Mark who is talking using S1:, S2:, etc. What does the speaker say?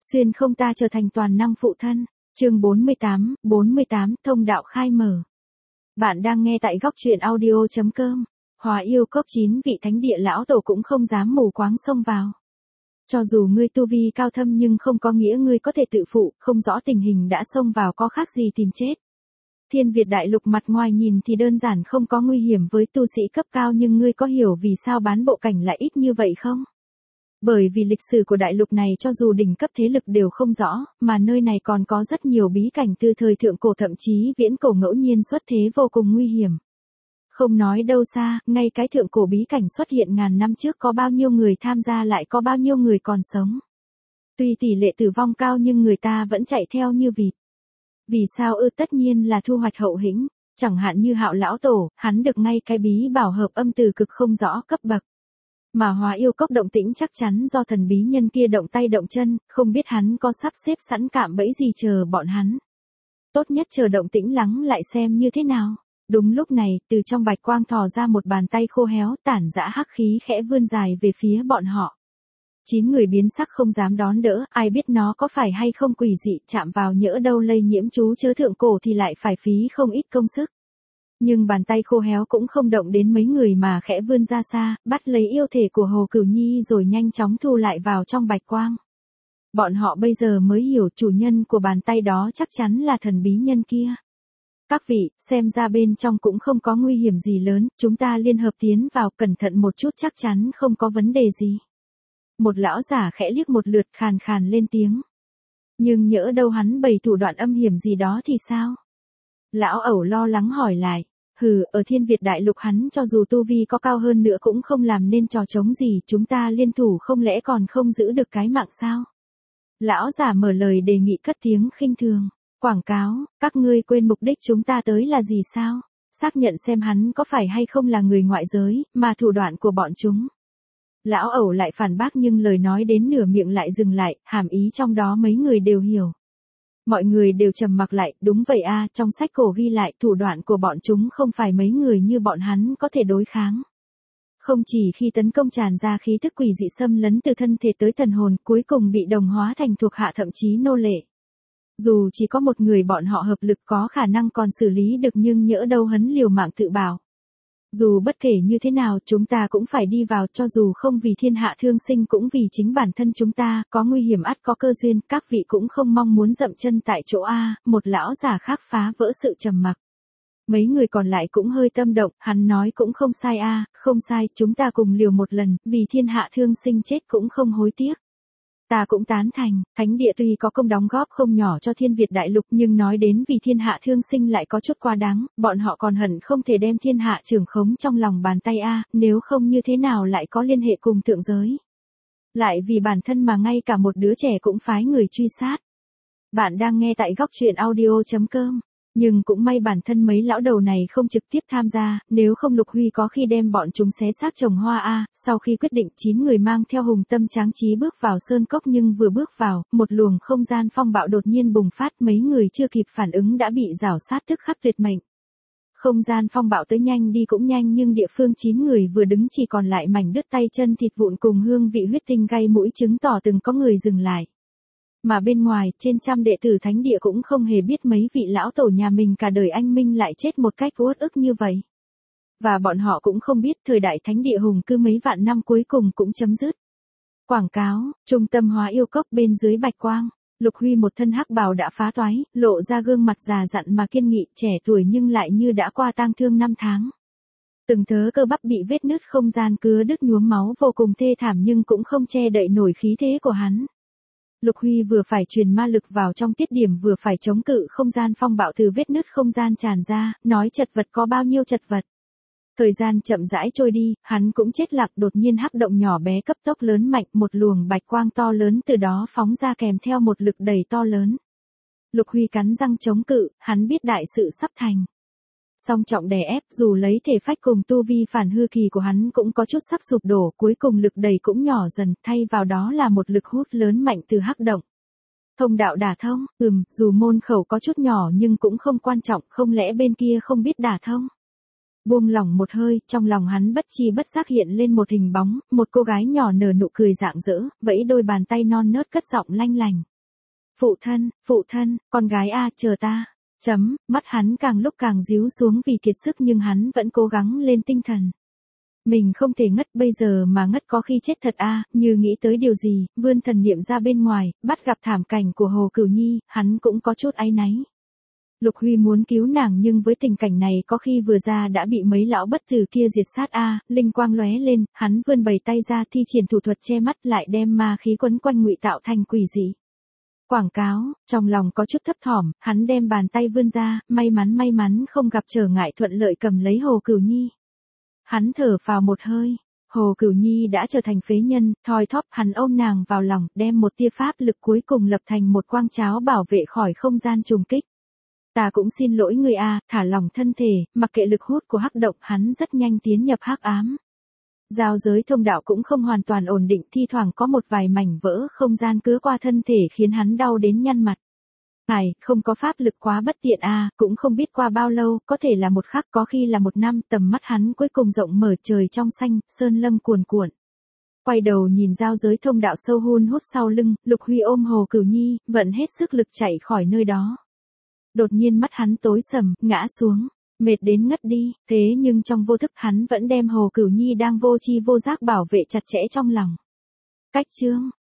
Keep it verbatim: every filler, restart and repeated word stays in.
S1: Xuyên không ta trở thành toàn năng phụ thân. Chương bốn mươi tám, bốn mươi tám, thông đạo khai mở. Bạn đang nghe tại góc truyện audio chấm com. Hóa yêu cốc chín vị thánh địa lão tổ cũng không dám mù quáng xông vào. Cho dù ngươi tu vi cao thâm nhưng không có nghĩa ngươi có thể tự phụ, không rõ tình hình đã xông vào có khác gì tìm chết. Thiên Việt đại lục mặt ngoài nhìn thì đơn giản không có nguy hiểm với tu sĩ cấp cao, nhưng ngươi có hiểu vì sao bán bộ cảnh lại ít như vậy không? Bởi vì lịch sử của đại lục này cho dù đỉnh cấp thế lực đều không rõ, mà nơi này còn có rất nhiều bí cảnh từ thời thượng cổ thậm chí viễn cổ ngẫu nhiên xuất thế vô cùng nguy hiểm. Không nói đâu xa, ngay cái thượng cổ bí cảnh xuất hiện ngàn năm trước có bao nhiêu người tham gia lại có bao nhiêu người còn sống. Tuy tỷ lệ tử vong cao nhưng người ta vẫn chạy theo như vịt. Vì sao ư? Tất nhiên là thu hoạch hậu hĩnh, chẳng hạn như Hạo lão tổ, hắn được ngay cái bí bảo hợp âm từ cực không rõ cấp bậc. Mà Hóa yêu cốc động tĩnh chắc chắn do thần bí nhân kia động tay động chân, không biết hắn có sắp xếp sẵn cạm bẫy gì chờ bọn hắn. Tốt nhất chờ động tĩnh lắng lại xem như thế nào. Đúng lúc này, từ trong bạch quang thò ra một bàn tay khô héo, tản dã hắc khí khẽ vươn dài về phía bọn họ. Chín người biến sắc không dám đón đỡ, ai biết nó có phải hay không quỷ dị, chạm vào nhỡ đâu lây nhiễm chú chớ thượng cổ thì lại phải phí không ít công sức. Nhưng bàn tay khô héo cũng không động đến mấy người mà khẽ vươn ra xa, bắt lấy yêu thể của Hồ Cửu Nhi rồi nhanh chóng thu lại vào trong bạch quang. Bọn họ bây giờ mới hiểu chủ nhân của bàn tay đó chắc chắn là thần bí nhân kia. Các vị, xem ra bên trong cũng không có nguy hiểm gì lớn, chúng ta liên hợp tiến vào, cẩn thận một chút chắc chắn không có vấn đề gì. Một lão giả khẽ liếc một lượt khàn khàn lên tiếng. Nhưng nhỡ đâu hắn bày thủ đoạn âm hiểm gì đó thì sao? Lão ẩu lo lắng hỏi lại. Hừ, ở Thiên Việt đại lục hắn cho dù tu vi có cao hơn nữa cũng không làm nên trò trống gì, chúng ta liên thủ không lẽ còn không giữ được cái mạng sao? Lão giả mở lời đề nghị cất tiếng khinh thường. Quảng cáo, các ngươi quên mục đích chúng ta tới là gì sao? Xác nhận xem hắn có phải hay không là người ngoại giới, mà thủ đoạn của bọn chúng. Lão ẩu lại phản bác nhưng lời nói đến nửa miệng lại dừng lại, hàm ý trong đó mấy người đều hiểu. Mọi người đều trầm mặc lại, đúng vậy a, trong sách cổ ghi lại thủ đoạn của bọn chúng không phải mấy người như bọn hắn có thể đối kháng. Không chỉ khi tấn công tràn ra khí thức quỷ dị xâm lấn từ thân thể tới thần hồn, cuối cùng bị đồng hóa thành thuộc hạ thậm chí nô lệ. Dù chỉ có một người bọn họ hợp lực có khả năng còn xử lý được nhưng nhỡ đâu hắn liều mạng tự bảo. Dù bất kể như thế nào chúng ta cũng phải đi vào, cho dù không vì thiên hạ thương sinh cũng vì chính bản thân chúng ta, có nguy hiểm ắt có cơ duyên, các vị cũng không mong muốn dậm chân tại chỗ a. Một lão già khác phá vỡ sự trầm mặc. Mấy người còn lại cũng hơi tâm động, hắn nói cũng không sai a, không sai, chúng ta cùng liều một lần, vì thiên hạ thương sinh chết cũng không hối tiếc. Ta cũng tán thành, thánh địa tuy có công đóng góp không nhỏ cho Thiên Việt đại lục nhưng nói đến vì thiên hạ thương sinh lại có chút quá đáng, bọn họ còn hận không thể đem thiên hạ trưởng khống trong lòng bàn tay a, nếu không như thế nào lại có liên hệ cùng thượng giới. Lại vì bản thân mà ngay cả một đứa trẻ cũng phái người truy sát. Bạn đang nghe tại góc truyện audio chấm com. Nhưng cũng may bản thân mấy lão đầu này không trực tiếp tham gia, nếu không Lục Huy có khi đem bọn chúng xé xác trồng hoa a. Sau khi quyết định chín người mang theo hùng tâm tráng trí bước vào sơn cốc nhưng vừa bước vào, một luồng không gian phong bạo đột nhiên bùng phát, mấy người chưa kịp phản ứng đã bị rảo sát tức khắc tuyệt mệnh. Không gian phong bạo tới nhanh đi cũng nhanh nhưng địa phương chín người vừa đứng chỉ còn lại mảnh đứt tay chân thịt vụn cùng hương vị huyết tinh gây mũi chứng tỏ từng có người dừng lại. Mà bên ngoài, trên trăm đệ tử thánh địa cũng không hề biết mấy vị lão tổ nhà mình cả đời anh minh lại chết một cách uất ức như vậy. Và bọn họ cũng không biết thời đại thánh địa hùng cư mấy vạn năm cuối cùng cũng chấm dứt. Quảng cáo, trung tâm Hóa yêu cốc bên dưới bạch quang, Lục Huy một thân hắc bào đã phá toái, lộ ra gương mặt già dặn mà kiên nghị, trẻ tuổi nhưng lại như đã qua tang thương năm tháng. Từng thớ cơ bắp bị vết nứt không gian cứa đứt nhuốm máu vô cùng thê thảm nhưng cũng không che đậy nổi khí thế của hắn. Lục Huy vừa phải truyền ma lực vào trong tiết điểm vừa phải chống cự không gian phong bạo từ vết nứt không gian tràn ra, nói chật vật có bao nhiêu chật vật. Thời gian chậm rãi trôi đi, hắn cũng chết lặng, đột nhiên hắc động nhỏ bé cấp tốc lớn mạnh, một luồng bạch quang to lớn từ đó phóng ra kèm theo một lực đẩy to lớn. Lục Huy cắn răng chống cự, hắn biết đại sự sắp thành. Song trọng đè ép, dù lấy thể phách cùng tu vi phản hư kỳ của hắn cũng có chút sắp sụp đổ, cuối cùng lực đẩy cũng nhỏ dần, thay vào đó là một lực hút lớn mạnh từ hắc động. Thông đạo đả thông, ừm, dù môn khẩu có chút nhỏ nhưng cũng không quan trọng, không lẽ bên kia không biết đả thông. Buông lỏng một hơi, trong lòng hắn bất chi bất giác hiện lên một hình bóng, một cô gái nhỏ nở nụ cười rạng rỡ, vẫy đôi bàn tay non nớt cất giọng lanh lành. Phụ thân, phụ thân, con gái a, chờ ta. Chấm, mắt hắn càng lúc càng díu xuống vì kiệt sức nhưng hắn vẫn cố gắng lên tinh thần. Mình không thể ngất bây giờ mà ngất có khi chết thật a, như nghĩ tới điều gì, vươn thần niệm ra bên ngoài, bắt gặp thảm cảnh của Hồ Cửu Nhi, hắn cũng có chút áy náy. Lục Huy muốn cứu nàng nhưng với tình cảnh này có khi vừa ra đã bị mấy lão bất tử kia diệt sát a, linh quang lóe lên, hắn vươn bày tay ra thi triển thủ thuật che mắt lại đem ma khí quấn quanh ngụy tạo thành quỷ dị. Quảng cáo, trong lòng có chút thấp thỏm, hắn đem bàn tay vươn ra, may mắn may mắn không gặp trở ngại thuận lợi cầm lấy Hồ Cửu Nhi. Hắn thở phào một hơi, Hồ Cửu Nhi đã trở thành phế nhân, thoi thóp hắn ôm nàng vào lòng, đem một tia pháp lực cuối cùng lập thành một quang cháo bảo vệ khỏi không gian trùng kích. Ta cũng xin lỗi người a, thả lỏng thân thể, mặc kệ lực hút của hắc động hắn rất nhanh tiến nhập hắc ám. Giao giới thông đạo cũng không hoàn toàn ổn định, thi thoảng có một vài mảnh vỡ không gian cứ qua thân thể khiến hắn đau đến nhăn mặt. Ngài, không có pháp lực quá bất tiện a, cũng không biết qua bao lâu, có thể là một khắc có khi là một năm, tầm mắt hắn cuối cùng rộng mở trời trong xanh, sơn lâm cuồn cuộn. Quay đầu nhìn giao giới thông đạo sâu hun hút sau lưng, Lục Huy ôm Hồ Cửu Nhi, vận hết sức lực chạy khỏi nơi đó. Đột nhiên mắt hắn tối sầm, ngã xuống, mệt đến ngất đi, thế nhưng trong vô thức hắn vẫn đem Hồ Cửu Nhi đang vô tri vô giác bảo vệ chặt chẽ trong lòng. Cách chương